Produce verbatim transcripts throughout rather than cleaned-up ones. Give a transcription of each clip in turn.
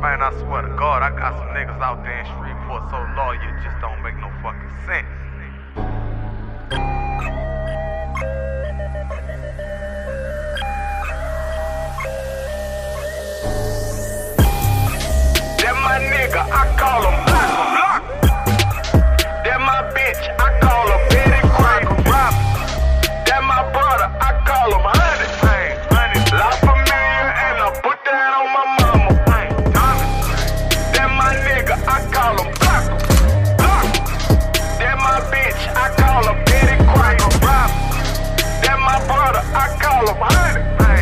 Man, I swear to God, I got some niggas out there in Shreveport so loyal, it just don't make no fucking sense. That my nigga, I call him Block. That my bitch, I call her Betty Cracker Rob. That my brother, I call him Honey. La Familia, and I put that on my mama. That my nigga, I call him Block. That my bitch, I call her Betty Cracker Rob. That my brother, I call him Honey.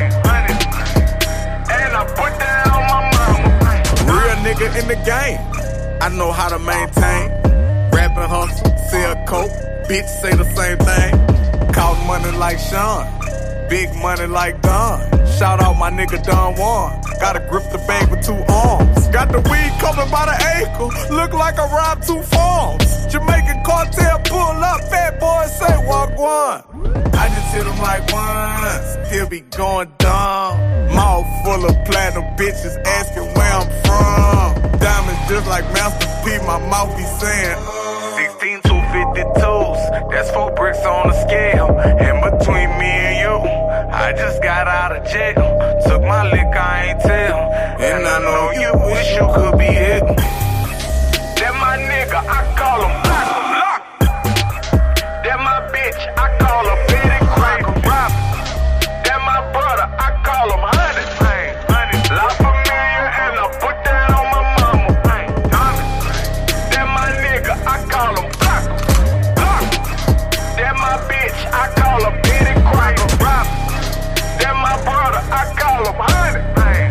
And I put that on my mama. Real nigga in the game, I know how to maintain. Rap and hustle, sell coke, bitch say the same thing. Call money like Sean, big money like Don. Shout out my nigga Don Juan, gotta grip the bag with two arms. Got the weed coming by the acre, look like I robbed two farms. Jamaican cartel pull up, fat boy say walk one. I just hit him like once, he'll be going dumb. Mouth full of platinum bitches asking where I'm from. Diamonds just like Master P, my mouth be saying sixteen two fifty-twos, that's four bricks on the scale. And between me and you, I just got out of jail. Took my lick, I ain't tell. And I know you wish you could be it. That my nigga, I call him Block. That my bitch, I call her Betty Cracker Rob. That my brother, I call him Honey. La Familia, and I put that on my mama. That my nigga, I call him Block. That my bitch, I call her Betty Cracker Rob. That my brother, I call him Honey.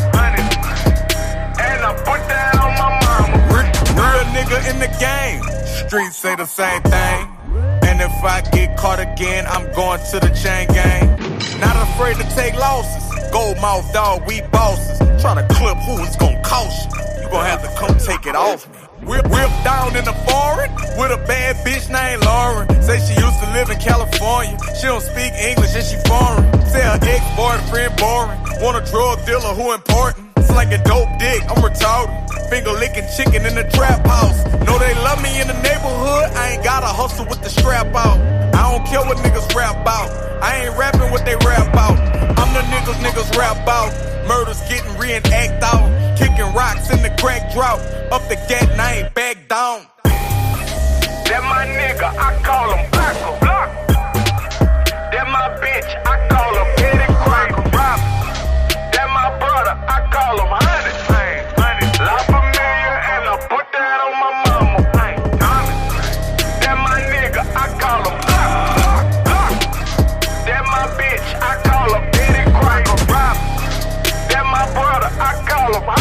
And I put that on my mama. Real nigga in the game, streets say the same thing. And if I get caught again, I'm going to the chain gang. Not afraid to take losses. Gold mouth dog, we bosses. Try to clip who it's gonna cost you. You gon' have to come take it off me. Whip, whip down in the foreign with a bad bitch named Lauren. Say she used to live in California. She don't speak English and she foreign. Say her ex-boyfriend boring. Want a drug dealer who important. It's like a dope dick, I'm retarded. Finger licking chicken in the trap house. Know they love me in the neighborhood. I ain't gotta hustle with the strap out. I don't care what niggas rap out. I ain't rapping what they rap out. I'm the niggas niggas rap out. Murders getting reenact out. Kicking rocks in the crack drought. Up the gate and I ain't back down. That my nigga, I call him Block. That my bitch, I call her Betty Cracker Rob. That my brother, I call him Honey. La Familia, and I put that on my mama. That my nigga, I call him Block. That my bitch, I call her Betty Cracker Rob. That my brother, I call him Honey.